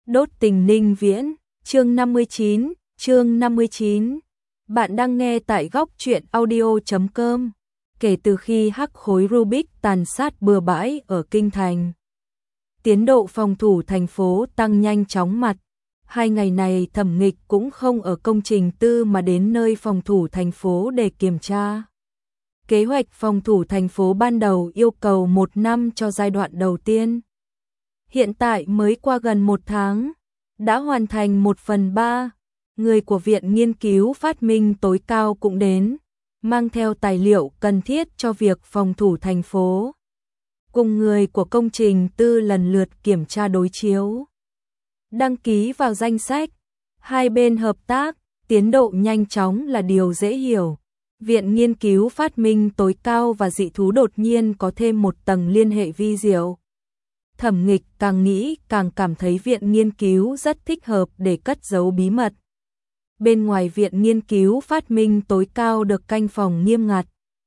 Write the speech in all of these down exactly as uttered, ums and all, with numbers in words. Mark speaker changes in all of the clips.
Speaker 1: Đốt tình Ninh Viễn, chương năm mươi chín, chương năm mươi chín. Bạn đang nghe tại góc truyện audio chấm com. Kể từ khi hắc khối Rubik tàn sát bừa bãi ở Kinh Thành, tiến độ phòng thủ thành phố tăng nhanh chóng mặt. Hai ngày này Thẩm Nghịch cũng không ở công trình tư mà đến nơi phòng thủ thành phố để kiểm tra. Kế hoạch phòng thủ thành phố ban đầu yêu cầu một năm cho giai đoạn đầu tiên. Hiện tại mới qua gần một tháng, đã hoàn thành một phần ba. Người của Viện Nghiên cứu Phát minh tối cao cũng đến, mang theo tài liệu cần thiết cho việc phòng thủ thành phố. Cùng người của công trình tư lần lượt kiểm tra đối chiếu, đăng ký vào danh sách. Hai bên hợp tác, tiến độ nhanh chóng là điều dễ hiểu. Viện Nghiên cứu Phát minh tối cao và dị thú đột nhiên có thêm một tầng liên hệ vi diệu. Thẩm Nghịch càng nghĩ càng cảm thấy Viện Nghiên cứu rất thích hợp để cất giấu bí mật. Bên ngoài Viện Nghiên cứu Phát minh tối cao được canh phòng nghiêm ngặt.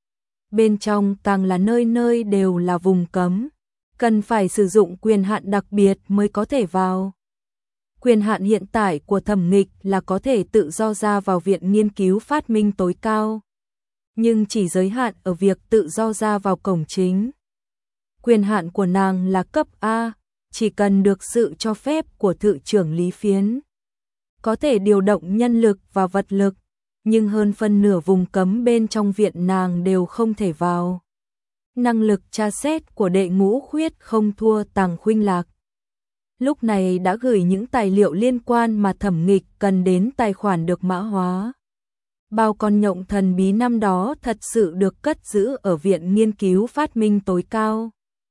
Speaker 1: Bên trong càng là nơi nơi đều là vùng cấm, cần phải sử dụng quyền hạn đặc biệt mới có thể vào. Quyền hạn hiện tại của Thẩm Nghịch là có thể tự do ra vào Viện Nghiên cứu Phát minh tối cao, nhưng chỉ giới hạn ở việc tự do ra vào cổng chính. Quyền hạn của nàng là cấp A, chỉ cần được sự cho phép của Thự trưởng Lý Phiến, có thể điều động nhân lực và vật lực, nhưng hơn phân nửa vùng cấm bên trong viện nàng đều không thể vào. Năng lực tra xét của Đệ Ngũ Khuyết không thua Tàng Khuynh Lạc. Lúc này đã gửi những tài liệu liên quan mà Thẩm Nghịch cần đến tài khoản được mã hóa. Bao con nhộng thần bí năm đó thật sự được cất giữ ở Viện Nghiên cứu Phát minh tối cao,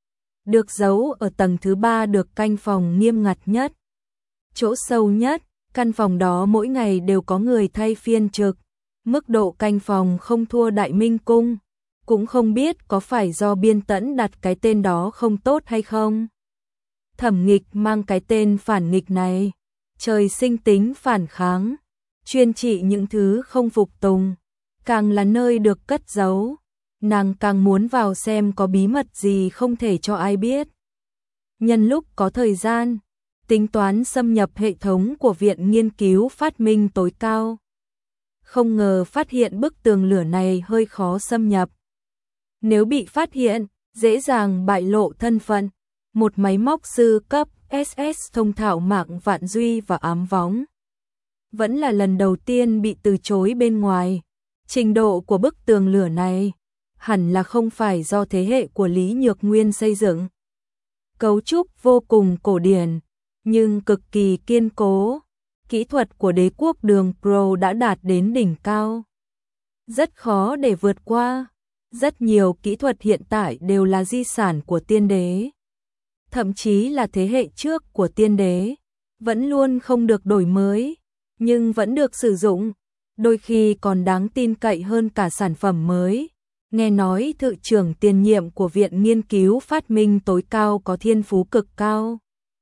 Speaker 1: được giấu ở tầng thứ ba được canh phòng nghiêm ngặt nhất. Chỗ sâu nhất, căn phòng đó mỗi ngày đều có người thay phiên trực, mức độ canh phòng không thua Đại Minh Cung, cũng không biết có phải do Biên Tẫn đặt cái tên đó không tốt hay không. Thẩm Nghịch mang cái tên phản nghịch này, trời sinh tính phản kháng, chuyên trị những thứ không phục tùng, càng là nơi được cất giấu, nàng càng muốn vào xem có bí mật gì không thể cho ai biết. Nhân lúc có thời gian, tính toán xâm nhập hệ thống của Viện Nghiên cứu Phát minh tối cao. Không ngờ phát hiện bức tường lửa này hơi khó xâm nhập. Nếu bị phát hiện, dễ dàng bại lộ thân phận. Một máy móc sư cấp ét ét thông thạo mạng vạn duy và ám võng. Vẫn là lần đầu tiên bị từ chối bên ngoài. Trình độ của bức tường lửa này hẳn là không phải do thế hệ của Lý Nhược Nguyên xây dựng. Cấu trúc vô cùng cổ điển, nhưng cực kỳ kiên cố. Kỹ thuật của Đế quốc Đường Pro đã đạt đến đỉnh cao, rất khó để vượt qua. Rất nhiều kỹ thuật hiện tại đều là di sản của tiên đế, thậm chí là thế hệ trước của tiên đế, vẫn luôn không được đổi mới, nhưng vẫn được sử dụng, đôi khi còn đáng tin cậy hơn cả sản phẩm mới. Nghe nói Thự trưởng tiền nhiệm của Viện Nghiên cứu Phát minh tối cao có thiên phú cực cao.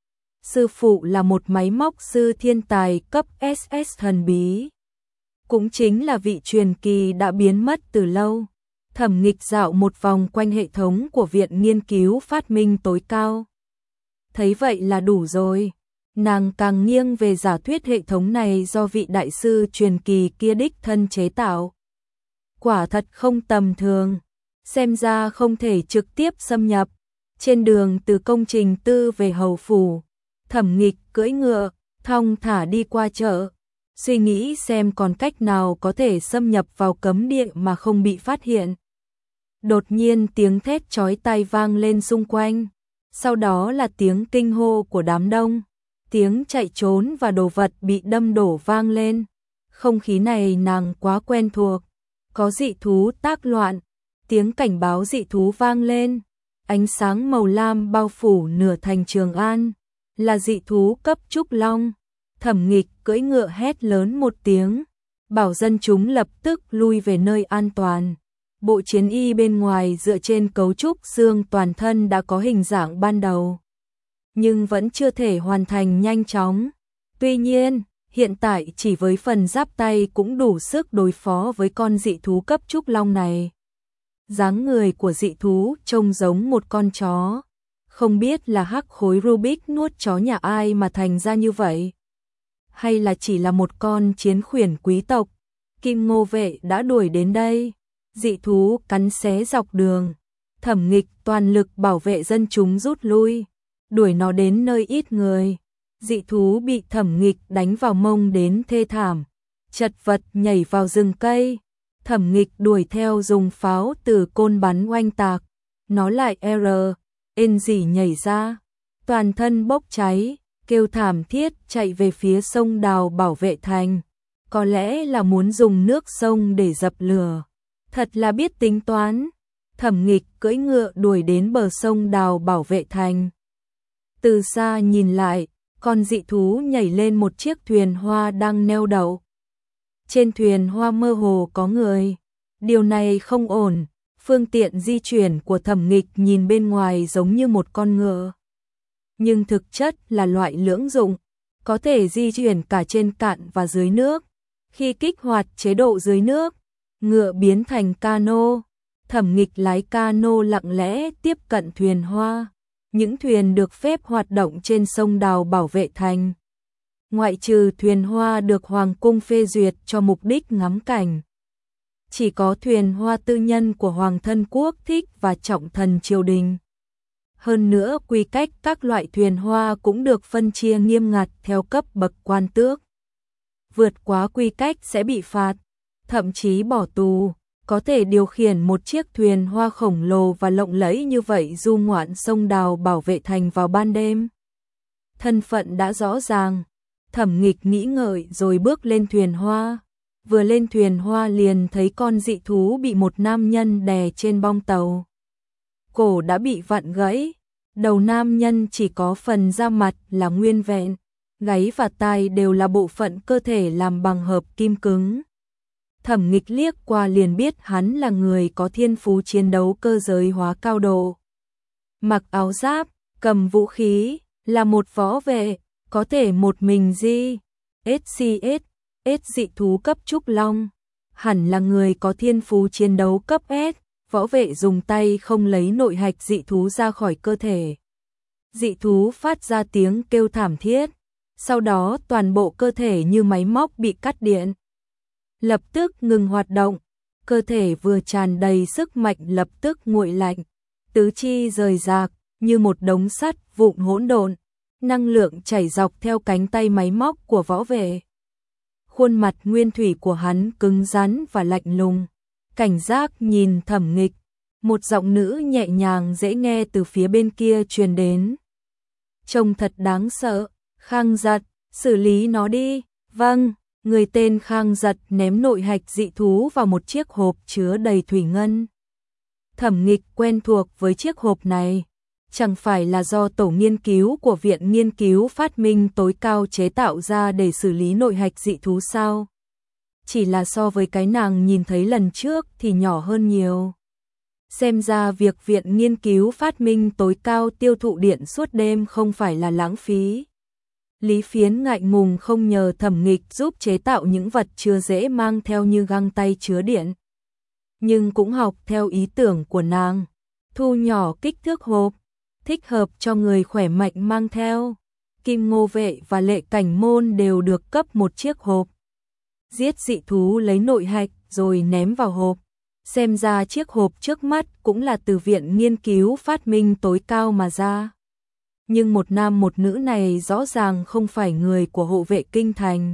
Speaker 1: Sư phụ là một máy móc sư thiên tài cấp ét ét thần bí, cũng chính là vị truyền kỳ đã biến mất từ lâu. Thẩm Nghịch dạo một vòng quanh hệ thống của Viện Nghiên cứu Phát minh tối cao. Thấy vậy là đủ rồi, nàng càng nghiêng về giả thuyết hệ thống này do vị đại sư truyền kỳ kia đích thân chế tạo. Quả thật không tầm thường, xem ra không thể trực tiếp xâm nhập. Trên đường từ công trình tư về hầu phủ, Thẩm Nghịch cưỡi ngựa, thong thả đi qua chợ, suy nghĩ xem còn cách nào có thể xâm nhập vào cấm địa mà không bị phát hiện. Đột nhiên tiếng thét chói tai vang lên xung quanh, sau đó là tiếng kinh hô của đám đông, tiếng chạy trốn và đồ vật bị đâm đổ vang lên. Không khí này nàng quá quen thuộc, có dị thú tác loạn, tiếng cảnh báo dị thú vang lên, ánh sáng màu lam bao phủ nửa thành Trường An, là dị thú cấp trúc long. Thẩm Nghịch cưỡi ngựa hét lớn một tiếng, bảo dân chúng lập tức lui về nơi an toàn. Bộ chiến y bên ngoài dựa trên cấu trúc xương toàn thân đã có hình dạng ban đầu, nhưng vẫn chưa thể hoàn thành nhanh chóng. Tuy nhiên, hiện tại chỉ với phần giáp tay cũng đủ sức đối phó với con dị thú cấp trúc long này. Dáng người của dị thú trông giống một con chó, Không biết là hắc khối Rubik nuốt chó nhà ai mà thành ra như vậy. Hay là chỉ là một con chiến khuyển quý tộc. Kim Ngô vệ đã đuổi đến đây. Dị thú cắn xé dọc đường. Thẩm Nghịch toàn lực bảo vệ dân chúng rút lui. Đuổi nó đến nơi ít người. Dị thú bị Thẩm Nghịch đánh vào mông đến thê thảm. Chật vật nhảy vào rừng cây. Thẩm Nghịch đuổi theo dùng pháo từ côn bắn oanh tạc. Nó lại R, ên gì nhảy ra. Toàn thân bốc cháy, kêu thảm thiết chạy về phía sông Đào bảo vệ thành. Có lẽ là muốn dùng nước sông để dập lửa. Thật là biết tính toán. Thẩm Nghịch cưỡi ngựa đuổi đến bờ sông Đào bảo vệ thành. Từ xa nhìn lại, con dị thú nhảy lên một chiếc thuyền hoa đang neo đậu. Trên thuyền hoa mơ hồ có người. Điều này không ổn. Phương tiện di chuyển của Thẩm Nghịch nhìn bên ngoài giống như một con ngựa. Nhưng thực chất là loại lưỡng dụng, có thể di chuyển cả trên cạn và dưới nước. Khi kích hoạt chế độ dưới nước, ngựa biến thành cano. Thẩm Nghịch lái cano lặng lẽ tiếp cận thuyền hoa. Những thuyền được phép hoạt động trên sông Đào bảo vệ thành. Ngoại trừ thuyền hoa được Hoàng cung phê duyệt cho mục đích ngắm cảnh. Chỉ có thuyền hoa tư nhân của Hoàng thân quốc thích và trọng thần triều đình. Hơn nữa quy cách các loại thuyền hoa cũng được phân chia nghiêm ngặt theo cấp bậc quan tước. Vượt quá quy cách sẽ bị phạt, thậm chí bỏ tù. Có thể điều khiển một chiếc thuyền hoa khổng lồ và lộng lẫy như vậy du ngoạn sông Đào bảo vệ thành vào ban đêm. Thân phận đã rõ ràng, Thẩm Nghịch nghĩ ngợi rồi bước lên thuyền hoa. Vừa lên thuyền hoa liền thấy con dị thú bị một nam nhân đè trên bong tàu. Cổ đã bị vặn gãy, đầu nam nhân chỉ có phần da mặt là nguyên vẹn, gáy và tai đều là bộ phận cơ thể làm bằng hợp kim cứng. Thẩm Nghịch liếc qua liền biết hắn là người có thiên phú chiến đấu cơ giới hóa cao độ. Mặc áo giáp, cầm vũ khí, là một võ vệ, có thể một mình di, ét xê ét, S dị thú cấp trúc long, hẳn là người có thiên phú chiến đấu cấp S, võ vệ dùng tay không lấy nội hạch dị thú ra khỏi cơ thể. Dị thú phát ra tiếng kêu thảm thiết, sau đó toàn bộ cơ thể như máy móc bị cắt điện. Lập tức ngừng hoạt động, cơ thể vừa tràn đầy sức mạnh lập tức nguội lạnh, tứ chi rời rạc như một đống sắt vụn hỗn độn, năng lượng chảy dọc theo cánh tay máy móc của võ vệ. Khuôn mặt nguyên thủy của hắn cứng rắn và lạnh lùng, cảnh giác nhìn Thẩm Nghịch. Một giọng nữ nhẹ nhàng dễ nghe từ phía bên kia truyền đến. Trông thật đáng sợ, Khang Giật, xử lý nó đi. Vâng, người tên Khang Giật ném nội hạch dị thú vào một chiếc hộp chứa đầy thủy ngân. Thẩm Nghịch quen thuộc với chiếc hộp này. Chẳng phải là do tổ nghiên cứu của Viện Nghiên cứu Phát minh tối cao chế tạo ra để xử lý nội hạch dị thú sao? Chỉ là so với cái nàng nhìn thấy lần trước thì nhỏ hơn nhiều. Xem ra việc Viện Nghiên cứu Phát minh tối cao tiêu thụ điện suốt đêm không phải là lãng phí. Lý Phiến ngại ngùng không nhờ Thẩm Nghịch giúp chế tạo những vật chưa dễ mang theo như găng tay chứa điện. Nhưng cũng học theo ý tưởng của nàng, thu nhỏ kích thước hộp, thích hợp cho người khỏe mạnh mang theo. Kim Ngô vệ và Lệ Cảnh Môn đều được cấp một chiếc hộp. Giết dị thú lấy nội hạch rồi ném vào hộp. Xem ra chiếc hộp trước mắt cũng là từ Viện Nghiên cứu Phát minh tối cao mà ra. Nhưng một nam một nữ này rõ ràng không phải người của hộ vệ kinh thành.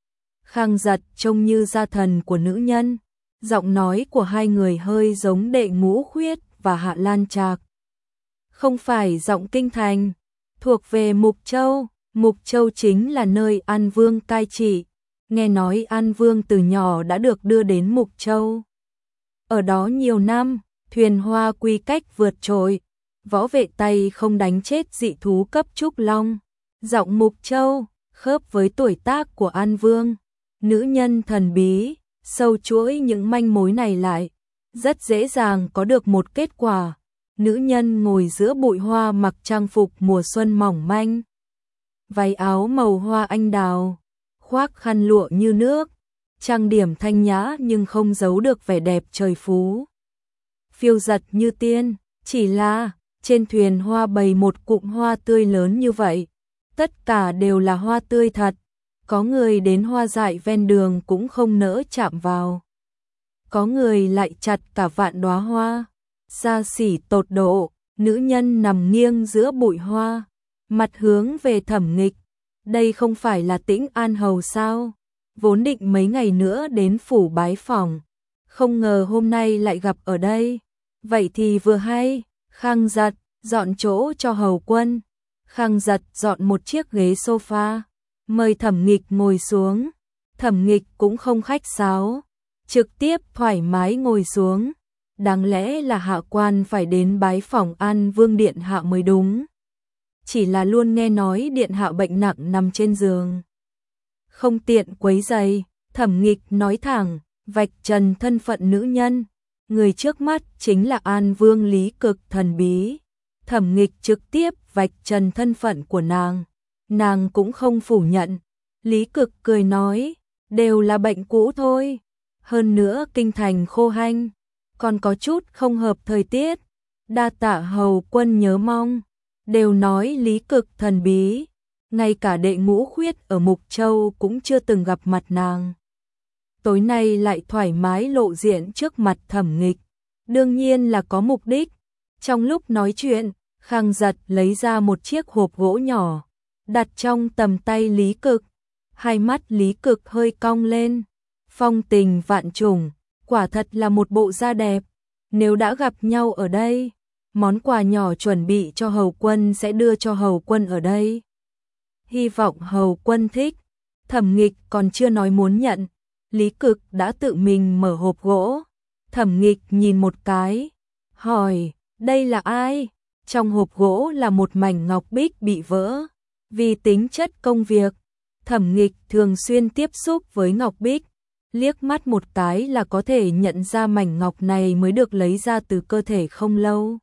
Speaker 1: Khang Giật trông như gia thần của nữ nhân. Giọng nói của hai người hơi giống Đệ Ngũ Khuyết và Hạ Lan Trạc. Không phải giọng kinh thành, thuộc về Mục Châu. Mục Châu chính là nơi An Vương cai trị. Nghe nói An Vương từ nhỏ đã được đưa đến Mục Châu. Ở đó nhiều năm, thuyền hoa quy cách vượt trội. Võ vệ tay không đánh chết dị thú cấp trúc long. Giọng Mục Châu, khớp với tuổi tác của An Vương. Nữ nhân thần bí, sâu chuỗi những manh mối này lại. Rất dễ dàng có được một kết quả. Nữ nhân ngồi giữa bụi hoa mặc trang phục mùa xuân mỏng manh. Váy áo màu hoa anh đào, khoác khăn lụa như nước. Trang điểm thanh nhã nhưng không giấu được vẻ đẹp trời phú. Phiêu giật như tiên, chỉ là Trên thuyền hoa bày một cụm hoa tươi lớn như vậy, tất cả đều là hoa tươi thật, có người đến hoa dại ven đường cũng không nỡ chạm vào. Có người lại chặt cả vạn đóa hoa, xa xỉ tột độ, nữ nhân nằm nghiêng giữa bụi hoa, mặt hướng về Thẩm Nghịch. Đây không phải là Tĩnh An Hầu sao? Vốn định mấy ngày nữa đến phủ bái phỏng, không ngờ hôm nay lại gặp ở đây. Vậy thì vừa hay, Khang Giật, dọn chỗ cho hầu quân. Khang Giật dọn một chiếc ghế sofa, mời Thẩm Nghịch ngồi xuống. Thẩm Nghịch cũng không khách sáo, trực tiếp thoải mái ngồi xuống. Đáng lẽ là hạ quan phải đến bái phỏng An Vương điện hạ mới đúng. Chỉ là luôn nghe nói điện hạ bệnh nặng nằm trên giường, không tiện quấy rầy. Thẩm Nghịch nói thẳng, vạch trần thân phận nữ nhân. Người trước mắt chính là An Vương Lý Cực thần bí. Thẩm Nghịch trực tiếp vạch trần thân phận của nàng. Nàng cũng không phủ nhận. Lý Cực cười nói, đều là bệnh cũ thôi. Hơn nữa kinh thành khô hanh, còn có chút không hợp thời tiết. Đa tạ hầu quân nhớ mong. Đều nói Lý Cực thần bí, ngay cả đệ Ngũ Khuyết ở Mục Châu cũng chưa từng gặp mặt nàng. Tối nay lại thoải mái lộ diện trước mặt Thẩm Nghịch, đương nhiên là có mục đích. Trong lúc nói chuyện, Khang Giật lấy ra một chiếc hộp gỗ nhỏ, đặt trong tầm tay Lý Cực. Hai mắt Lý Cực hơi cong lên, phong tình vạn trùng, quả thật là một bộ da đẹp. Nếu đã gặp nhau ở đây, món quà nhỏ chuẩn bị cho hầu quân sẽ đưa cho hầu quân ở đây. Hy vọng hầu quân thích. Thẩm Nghịch còn chưa nói muốn nhận, Lý Cực đã tự mình mở hộp gỗ. Thẩm Nghịch nhìn một cái, hỏi, đây là ai? Trong hộp gỗ là một mảnh ngọc bích bị vỡ. Vì tính chất công việc, Thẩm Nghịch thường xuyên tiếp xúc với ngọc bích, liếc mắt một cái là có thể nhận ra mảnh ngọc này mới được lấy ra từ cơ thể không lâu.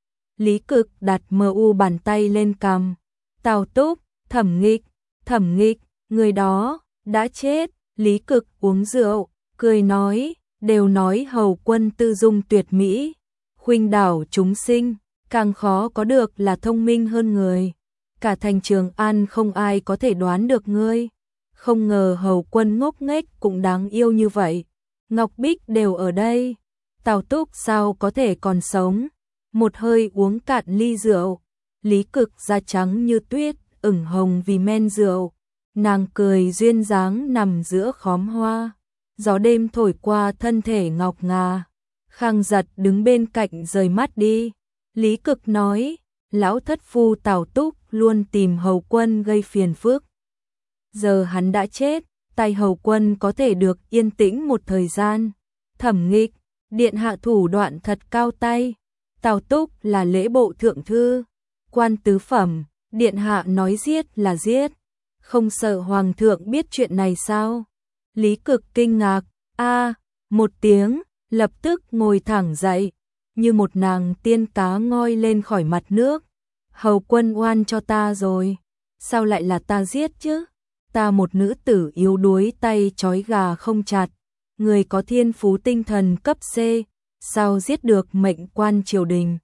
Speaker 1: Lý Cực đặt mờ u bàn tay lên cằm. Tào Túc, Thẩm Nghịch, Thẩm Nghịch, người đó đã chết. Lý Cực uống rượu, cười nói, đều nói hầu quân tư dung tuyệt mỹ, khuynh đảo chúng sinh, càng khó có được là thông minh hơn người. Cả thành Trường An không ai có thể đoán được ngươi. Không ngờ hầu quân ngốc nghếch cũng đáng yêu như vậy. Ngọc bích đều ở đây, Tào Túc sao có thể còn sống? Một hơi uống cạn ly rượu, Lý Cực da trắng như tuyết, ửng hồng vì men rượu. Nàng cười duyên dáng nằm giữa khóm hoa, gió đêm thổi qua thân thể ngọc ngà. Khang Giật đứng bên cạnh rời mắt đi. Lý Cực nói, lão thất phu Tào Túc luôn tìm hầu quân gây phiền phức. Giờ hắn đã chết, tay hầu quân có thể được yên tĩnh một thời gian. Thẩm Nghịch, điện hạ thủ đoạn thật cao tay. Tào Túc là lễ bộ thượng thư, quan tứ phẩm, điện hạ nói giết là giết. Không sợ hoàng thượng biết chuyện này sao? Lý Cực kinh ngạc, a, một tiếng, lập tức ngồi thẳng dậy, như một nàng tiên cá ngoi lên khỏi mặt nước. Hầu quân oan cho ta rồi, sao lại là ta giết chứ? Ta một nữ tử yếu đuối tay trói gà không chặt, người có thiên phú tinh thần cấp C, sao giết được mệnh quan triều đình?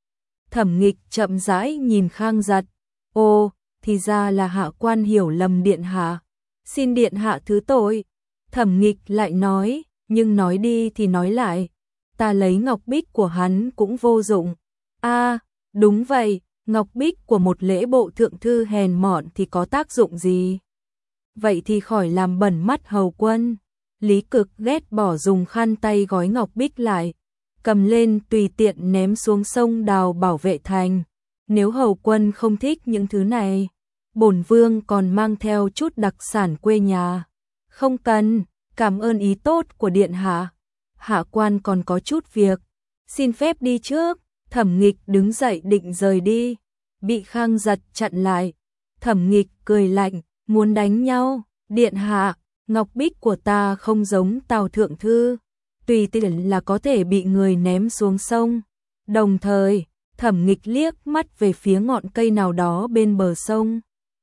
Speaker 1: Thẩm Nghịch chậm rãi nhìn Khang Giật, ô, thì ra là hạ quan hiểu lầm điện hạ, xin điện hạ thứ tội. Thẩm Nghịch lại nói, nhưng nói đi thì nói lại, ta lấy ngọc bích của hắn cũng vô dụng. A, đúng vậy, ngọc bích của một lễ bộ thượng thư hèn mọn thì có tác dụng gì? Vậy thì khỏi làm bẩn mắt hầu quân. Lý Cực ghét bỏ dùng khăn tay gói ngọc bích lại, cầm lên tùy tiện ném xuống sông Đào Bảo Vệ Thành. Nếu hầu quân không thích những thứ này, bổn vương còn mang theo chút đặc sản quê nhà. Không cần, cảm ơn ý tốt của điện hạ. Hạ quan còn có chút việc, xin phép đi trước. Thẩm Nghịch đứng dậy định rời đi, bị Khang Giật chặn lại. Thẩm Nghịch cười lạnh, muốn đánh nhau? Điện hạ, ngọc bích của ta không giống Tào thượng thư, tùy tiện là có thể bị người ném xuống sông. Đồng thời, Thẩm Nghịch liếc mắt về phía ngọn cây nào đó bên bờ sông.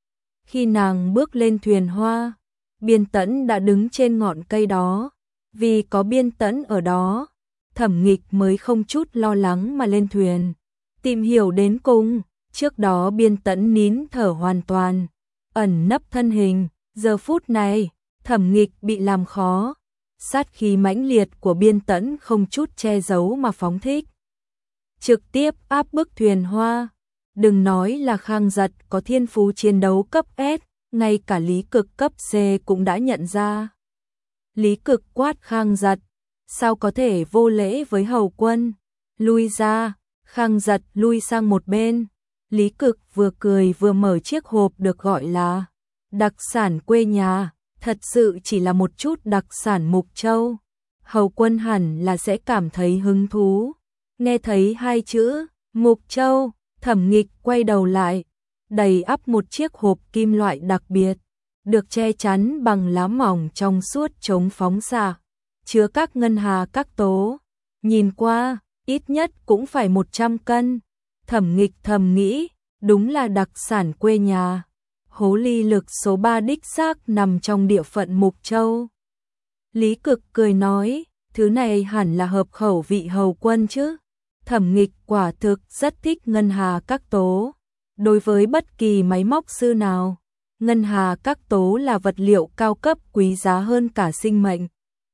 Speaker 1: Khi nàng bước lên thuyền hoa, Biên Tẫn đã đứng trên ngọn cây đó. Vì có Biên Tẫn ở đó, Thẩm Nghịch mới không chút lo lắng mà lên thuyền. tìm hiểu đến cùng. Trước đó Biên Tẫn nín thở hoàn toàn, ẩn nấp thân hình, giờ phút này, Thẩm Nghịch bị làm khó. Sát khí mãnh liệt của Biên Tẫn không chút che giấu mà phóng thích. Trực tiếp áp bức Thuyền Hoa. Đừng nói là Khang Giật có thiên phú chiến đấu cấp S, ngay cả Lý Cực cấp C cũng đã nhận ra. Lý Cực quát Khang Giật, sao có thể vô lễ với hầu quân? Lui ra. Khang Giật lui sang một bên. Lý Cực vừa cười vừa mở chiếc hộp được gọi là đặc sản quê nhà, thật sự chỉ là một chút đặc sản Mục Châu. Hầu quân hẳn là sẽ cảm thấy hứng thú. Nghe thấy hai chữ Mục Châu, Thẩm Nghịch quay đầu lại, đầy ắp một chiếc hộp kim loại đặc biệt, được che chắn bằng lá mỏng trong suốt chống phóng xạ, chứa các ngân hà các tố. Nhìn qua, ít nhất cũng phải một trăm cân. Thẩm Nghịch thầm nghĩ, đúng là đặc sản quê nhà. Hố ly lực số ba đích xác nằm trong địa phận Mục Châu. Lý Cực cười nói, thứ này hẳn là hợp khẩu vị hầu quân chứ. Thẩm Nghịch quả thực rất thích ngân hà các tố. Đối với bất kỳ máy móc sư nào, ngân hà các tố là vật liệu cao cấp quý giá hơn cả sinh mệnh.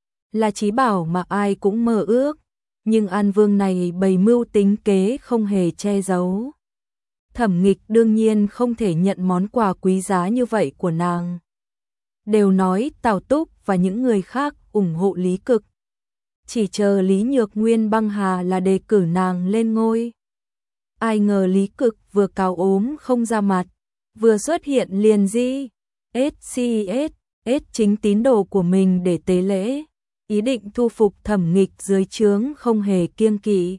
Speaker 1: Là chí bảo mà ai cũng mơ ước. Nhưng An Vương này bày mưu tính kế không hề che giấu. Thẩm Nghịch đương nhiên không thể nhận món quà quý giá như vậy của nàng. Đều nói Tào Túc và những người khác ủng hộ Lý Cực. Chỉ chờ Lý Nhược Nguyên băng hà là đề cử nàng lên ngôi. Ai ngờ Lý Cực vừa cáo ốm không ra mặt, vừa xuất hiện liền di ét xê ét, ét chính tín đồ của mình để tế lễ. Ý định thu phục Thẩm Nghịch dưới trướng không hề kiêng kỵ.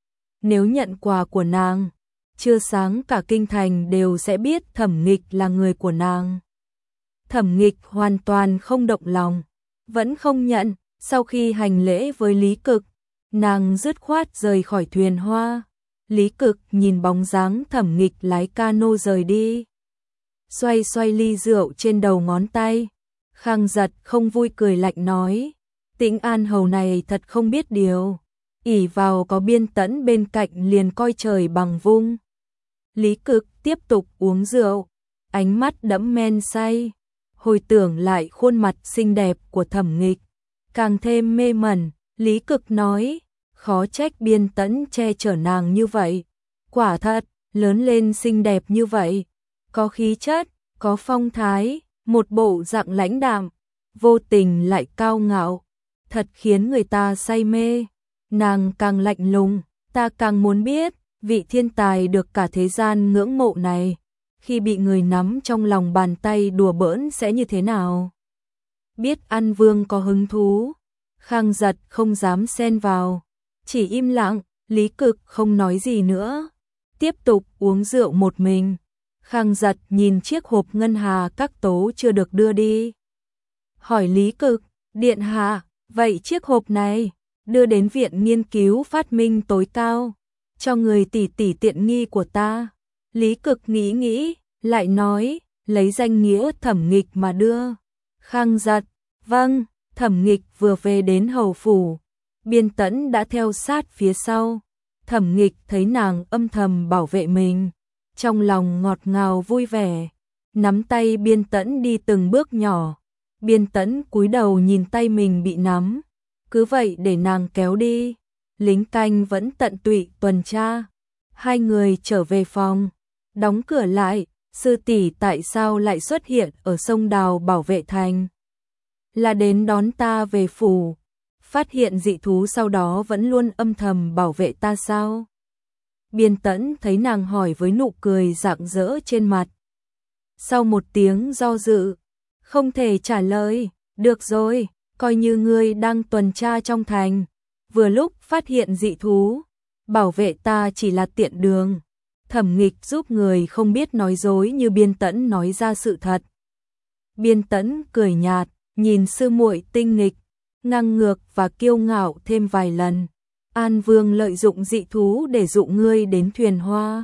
Speaker 1: Nếu nhận quà của nàng, trưa sáng cả kinh thành đều sẽ biết Thẩm Nghịch là người của nàng. Thẩm Nghịch hoàn toàn không động lòng, vẫn không nhận. Sau khi hành lễ với Lý Cực, nàng dứt khoát rời khỏi Thuyền Hoa. Lý Cực nhìn bóng dáng Thẩm Nghịch lái cano rời đi, xoay xoay ly rượu trên đầu ngón tay. Khang Giật không vui cười lạnh nói, Tĩnh An hầu này thật không biết điều, ỷ vào có Biên Tẫn bên cạnh liền coi trời bằng vung. Lý Cực tiếp tục uống rượu, ánh mắt đẫm men say, hồi tưởng lại khuôn mặt xinh đẹp của Thẩm Nghịch, càng thêm mê mẩn. Lý Cực nói, khó trách Biên Tẫn che chở nàng như vậy, quả thật, lớn lên xinh đẹp như vậy, có khí chất, có phong thái, một bộ dạng lãnh đạm, vô tình lại cao ngạo, thật khiến người ta say mê. Nàng càng lạnh lùng, ta càng muốn biết, vị thiên tài được cả thế gian ngưỡng mộ này, khi bị người nắm trong lòng bàn tay đùa bỡn sẽ như thế nào? Biết An Vương có hứng thú, Khang Giật không dám xen vào, chỉ im lặng. Lý Cực không nói gì nữa, tiếp tục uống rượu một mình. Khang Giật nhìn chiếc hộp ngân hà các tố chưa được đưa đi, hỏi Lý Cực, điện hạ, vậy chiếc hộp này đưa đến viện nghiên cứu phát minh tối cao, cho người tỷ tỷ tiện nghi của ta? Lý Cực nghĩ nghĩ, lại nói, lấy danh nghĩa Thẩm Nghịch mà đưa. Khang Giật, vâng. Thẩm Nghịch vừa về đến hầu phủ, Biên Tẫn đã theo sát phía sau. Thẩm Nghịch thấy nàng âm thầm bảo vệ mình, trong lòng ngọt ngào vui vẻ, nắm tay Biên Tẫn đi từng bước nhỏ. Biên Tẫn cúi đầu nhìn tay mình bị nắm, cứ vậy để nàng kéo đi. Lính canh vẫn tận tụy tuần tra. Hai người trở về phòng, đóng cửa lại. Sư tỷ tại sao lại xuất hiện ở sông Đào bảo vệ thành? Là đến đón ta về phủ, phát hiện dị thú sau đó vẫn luôn âm thầm bảo vệ ta sao? Biên Tẫn thấy nàng hỏi với nụ cười rạng rỡ trên mặt. Sau một tiếng do dự, không thể trả lời, được rồi, coi như ngươi đang tuần tra trong thành, vừa lúc phát hiện dị thú, bảo vệ ta chỉ là tiện đường. Thẩm Nghịch giúp người không biết nói dối như Biên Tẫn nói ra sự thật. Biên Tẫn cười nhạt, nhìn sư muội tinh nghịch, ngang ngược và kiêu ngạo thêm vài lần. An Vương lợi dụng dị thú để dụ ngươi đến Thuyền Hoa.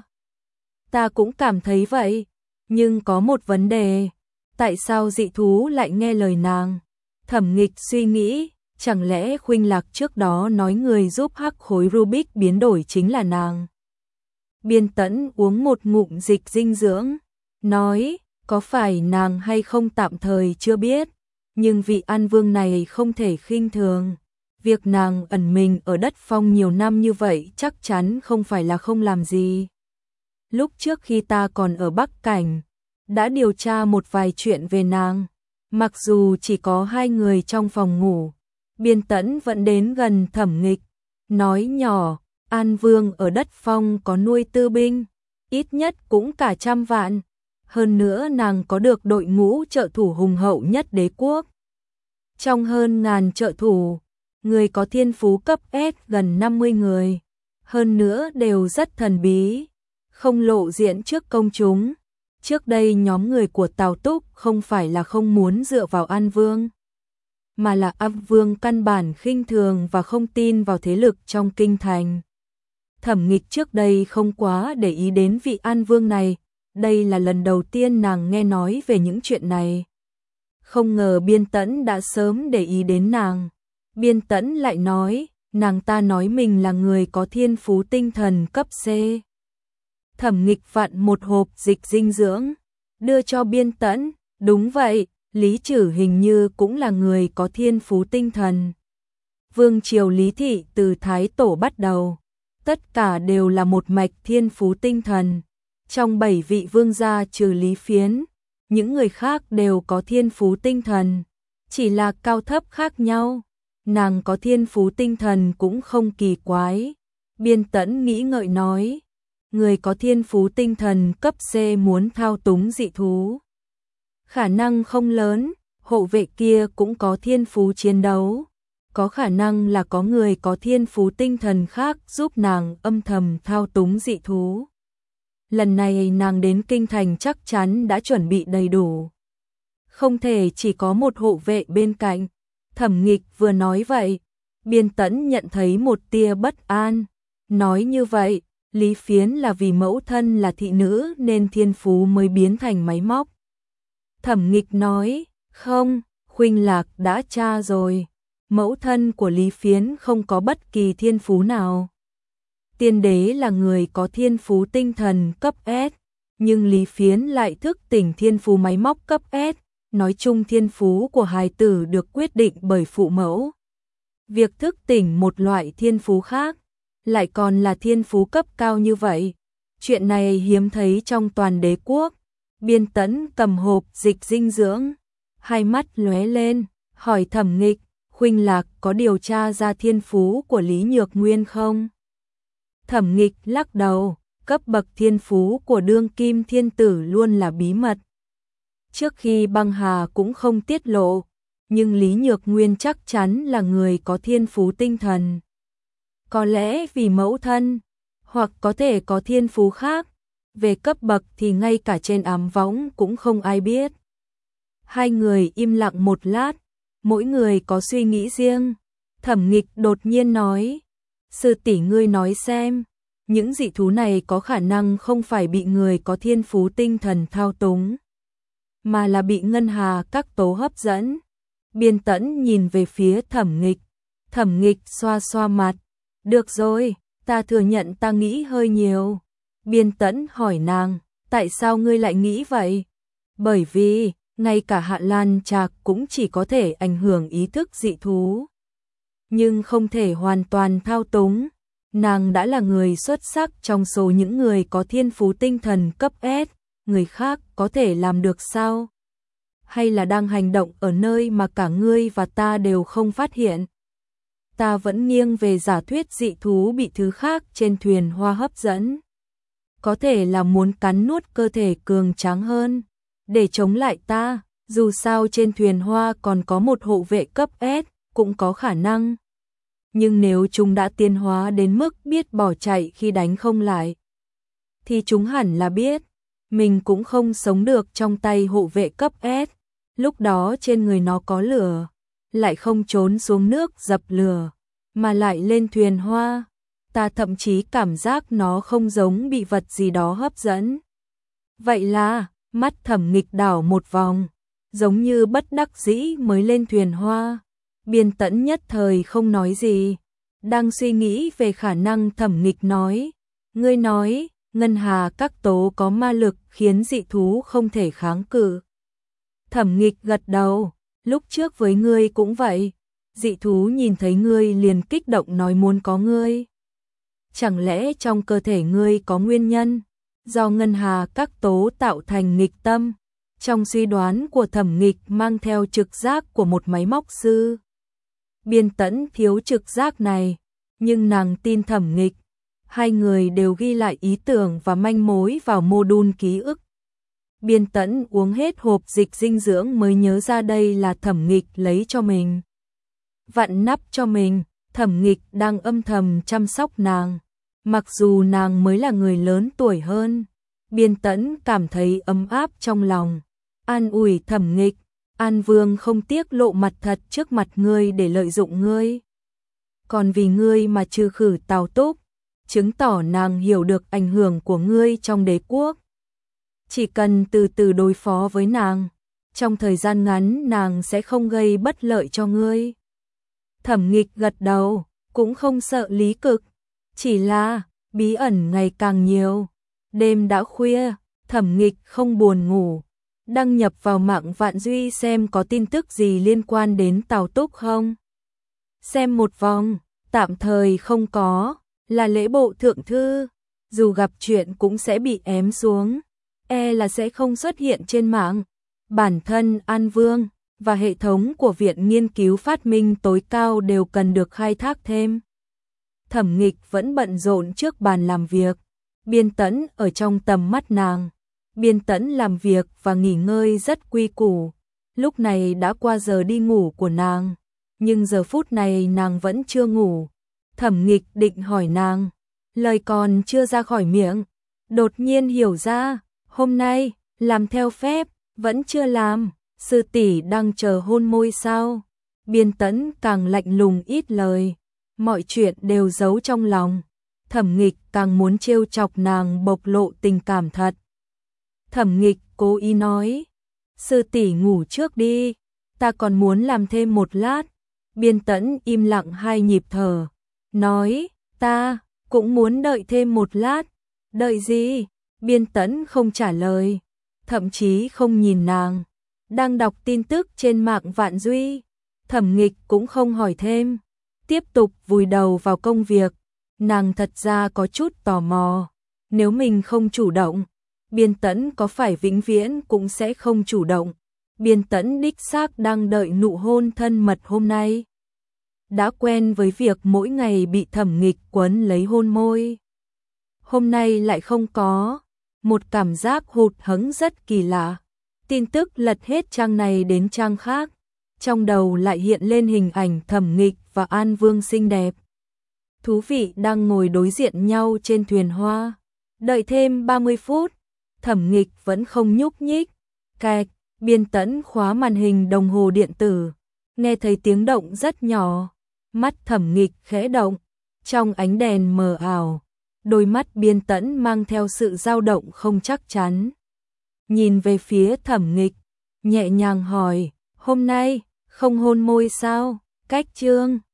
Speaker 1: Ta cũng cảm thấy vậy, nhưng có một vấn đề, tại sao dị thú lại nghe lời nàng? Thẩm Nghịch suy nghĩ, chẳng lẽ Khuynh Lạc trước đó nói người giúp hắc khối Rubik biến đổi chính là nàng? Biên Tẫn uống một ngụm dịch dinh dưỡng, nói, có phải nàng hay không tạm thời chưa biết, nhưng vị An Vương này không thể khinh thường. Việc nàng ẩn mình ở đất Phong nhiều năm như vậy chắc chắn không phải là không làm gì. Lúc trước khi ta còn ở Bắc Cảnh, đã điều tra một vài chuyện về nàng. Mặc dù chỉ có hai người trong phòng ngủ, Biên Tẫn vẫn đến gần Thẩm Nghịch, nói nhỏ, An Vương ở đất Phong có nuôi tư binh, ít nhất cũng cả trăm vạn. Hơn nữa nàng có được đội ngũ trợ thủ hùng hậu nhất đế quốc. Trong hơn ngàn trợ thủ, người có thiên phú cấp S gần năm mươi người, hơn nữa đều rất thần bí, không lộ diện trước công chúng. Trước đây nhóm người của Tào Túc không phải là không muốn dựa vào An Vương, mà là An Vương căn bản khinh thường và không tin vào thế lực trong kinh thành. Thẩm Nghịch trước đây không quá để ý đến vị An Vương này, đây là lần đầu tiên nàng nghe nói về những chuyện này. Không ngờ Biên Tẫn đã sớm để ý đến nàng. Biên Tẫn lại nói, nàng ta nói mình là người có thiên phú tinh thần cấp C. Thẩm Nghịch vặn một hộp dịch dinh dưỡng, đưa cho Biên Tẫn, đúng vậy, Lý Trử hình như cũng là người có thiên phú tinh thần. Vương triều Lý Thị từ Thái Tổ bắt đầu, tất cả đều là một mạch thiên phú tinh thần. Trong bảy vị vương gia trừ Lý Phiến, những người khác đều có thiên phú tinh thần, chỉ là cao thấp khác nhau. Nàng có thiên phú tinh thần cũng không kỳ quái. Biên Tẫn nghĩ ngợi nói, người có thiên phú tinh thần cấp C muốn thao túng dị thú, khả năng không lớn. Hộ vệ kia cũng có thiên phú chiến đấu, có khả năng là có người có thiên phú tinh thần khác giúp nàng âm thầm thao túng dị thú. Lần này nàng đến kinh thành chắc chắn đã chuẩn bị đầy đủ, không thể chỉ có một hộ vệ bên cạnh. Thẩm Nghịch vừa nói vậy, Biên Tẫn nhận thấy một tia bất an, nói như vậy, Lý Phiến là vì mẫu thân là thị nữ nên thiên phú mới biến thành máy móc. Thẩm Nghịch nói, không, Khuynh Lạc đã tra rồi, mẫu thân của Lý Phiến không có bất kỳ thiên phú nào. Tiên đế là người có thiên phú tinh thần cấp S, nhưng Lý Phiến lại thức tỉnh thiên phú máy móc cấp S. Nói chung thiên phú của hài tử được quyết định bởi phụ mẫu. Việc thức tỉnh một loại thiên phú khác, lại còn là thiên phú cấp cao như vậy, chuyện này hiếm thấy trong toàn đế quốc. Biên Tẫn cầm hộp dịch dinh dưỡng, hai mắt lóe lên, hỏi Thẩm Nghịch, Khuynh Lạc có điều tra ra thiên phú của Lý Nhược Nguyên không? Thẩm Nghịch lắc đầu, cấp bậc thiên phú của đương kim thiên tử luôn là bí mật. Trước khi băng hà cũng không tiết lộ, nhưng Lý Nhược Nguyên chắc chắn là người có thiên phú tinh thần. Có lẽ vì mẫu thân, hoặc có thể có thiên phú khác, về cấp bậc thì ngay cả trên ám võng cũng không ai biết. Hai người im lặng một lát, mỗi người có suy nghĩ riêng. Thẩm Nghịch đột nhiên nói, sư tỷ ngươi nói xem, những dị thú này có khả năng không phải bị người có thiên phú tinh thần thao túng, mà là bị ngân hà các tố hấp dẫn. Biên Tẫn nhìn về phía Thẩm Nghịch, Thẩm Nghịch xoa xoa mặt, được rồi, ta thừa nhận ta nghĩ hơi nhiều. Biên Tẫn hỏi nàng, tại sao ngươi lại nghĩ vậy? Bởi vì, ngay cả Hạ Lan Trạc cũng chỉ có thể ảnh hưởng ý thức dị thú, nhưng không thể hoàn toàn thao túng. Nàng đã là người xuất sắc trong số những người có thiên phú tinh thần cấp S, người khác có thể làm được sao? Hay là đang hành động ở nơi mà cả ngươi và ta đều không phát hiện? Ta vẫn nghiêng về giả thuyết dị thú bị thứ khác trên thuyền hoa hấp dẫn. Có thể là muốn cắn nuốt cơ thể cường tráng hơn, để chống lại ta, dù sao trên thuyền hoa còn có một hộ vệ cấp S, cũng có khả năng. Nhưng nếu chúng đã tiến hóa đến mức biết bỏ chạy khi đánh không lại, thì chúng hẳn là biết, mình cũng không sống được trong tay hộ vệ cấp S. Lúc đó trên người nó có lửa, lại không trốn xuống nước dập lửa, mà lại lên thuyền hoa. Ta thậm chí cảm giác nó không giống bị vật gì đó hấp dẫn. Vậy là, mắt Thẩm Nghịch đảo một vòng, giống như bất đắc dĩ mới lên thuyền hoa. Biên Tẫn nhất thời không nói gì, đang suy nghĩ về khả năng. Thẩm Nghịch nói, ngươi nói, Ngân Hà các tố có ma lực khiến dị thú không thể kháng cự. Thẩm Nghịch gật đầu, lúc trước với ngươi cũng vậy, dị thú nhìn thấy ngươi liền kích động nói muốn có ngươi. Chẳng lẽ trong cơ thể ngươi có nguyên nhân do Ngân Hà các tố tạo thành nghịch tâm? Trong suy đoán của Thẩm Nghịch mang theo trực giác của một máy móc sư. Biên Tẫn thiếu trực giác này, nhưng nàng tin Thẩm Nghịch. Hai người đều ghi lại ý tưởng và manh mối vào mô đun ký ức. Biên Tẫn uống hết hộp dịch dinh dưỡng mới nhớ ra đây là Thẩm Nghịch lấy cho mình. Vặn nắp cho mình, Thẩm Nghịch đang âm thầm chăm sóc nàng. Mặc dù nàng mới là người lớn tuổi hơn, Biên Tẫn cảm thấy ấm áp trong lòng. An ủi Thẩm Nghịch, An Vương không tiếc lộ mặt thật trước mặt ngươi để lợi dụng ngươi. Còn vì ngươi mà trừ khử Tào Túc, chứng tỏ nàng hiểu được ảnh hưởng của ngươi trong đế quốc. Chỉ cần từ từ đối phó với nàng, trong thời gian ngắn nàng sẽ không gây bất lợi cho ngươi. Thẩm Nghịch gật đầu, cũng không sợ lý cực, chỉ là bí ẩn ngày càng nhiều. Đêm đã khuya, Thẩm Nghịch không buồn ngủ, đăng nhập vào mạng Vạn Duy xem có tin tức gì liên quan đến Tào Túc không. Xem một vòng, tạm thời không có, là lễ bộ thượng thư, dù gặp chuyện cũng sẽ bị ém xuống, e là sẽ không xuất hiện trên mạng. Bản thân An Vương và hệ thống của Viện Nghiên cứu Phát minh tối cao đều cần được khai thác thêm. Thẩm Nghịch vẫn bận rộn trước bàn làm việc, Biên Tẫn ở trong tầm mắt nàng. Biên Tẫn làm việc và nghỉ ngơi rất quy củ, lúc này đã qua giờ đi ngủ của nàng, nhưng giờ phút này nàng vẫn chưa ngủ. Thẩm Nghịch định hỏi nàng, lời còn chưa ra khỏi miệng, đột nhiên hiểu ra, hôm nay, làm theo phép, vẫn chưa làm, sư tỷ đang chờ hôn môi sao? Biên Tẫn càng lạnh lùng ít lời, mọi chuyện đều giấu trong lòng. Thẩm Nghịch càng muốn trêu chọc nàng bộc lộ tình cảm thật. Thẩm Nghịch cố ý nói, sư tỷ ngủ trước đi, ta còn muốn làm thêm một lát. Biên Tẫn im lặng hai nhịp thở, nói, ta cũng muốn đợi thêm một lát. Đợi gì? Biên Tẫn không trả lời, thậm chí không nhìn nàng. Đang đọc tin tức trên mạng Vạn Duy, Thẩm Nghịch cũng không hỏi thêm, tiếp tục vùi đầu vào công việc. Nàng thật ra có chút tò mò, nếu mình không chủ động, Biên Tẫn có phải vĩnh viễn cũng sẽ không chủ động. Biên Tẫn đích xác đang đợi nụ hôn thân mật hôm nay. Đã quen với việc mỗi ngày bị Thẩm Nghịch quấn lấy hôn môi. Hôm nay lại không có, một cảm giác hụt hẫng rất kỳ lạ. Tin tức lật hết trang này đến trang khác, trong đầu lại hiện lên hình ảnh Thẩm Nghịch và An Vương xinh đẹp. Thú vị đang ngồi đối diện nhau trên thuyền hoa. Đợi thêm ba mươi phút, Thẩm Nghịch vẫn không nhúc nhích. Cạch, Biên Tẫn khóa màn hình đồng hồ điện tử, nghe thấy tiếng động rất nhỏ. Mắt Thẩm Nghịch khẽ động, trong ánh đèn mờ ảo, đôi mắt Biên Tẫn mang theo sự dao động không chắc chắn. Nhìn về phía Thẩm Nghịch, nhẹ nhàng hỏi, hôm nay, không hôn môi sao? Cách chương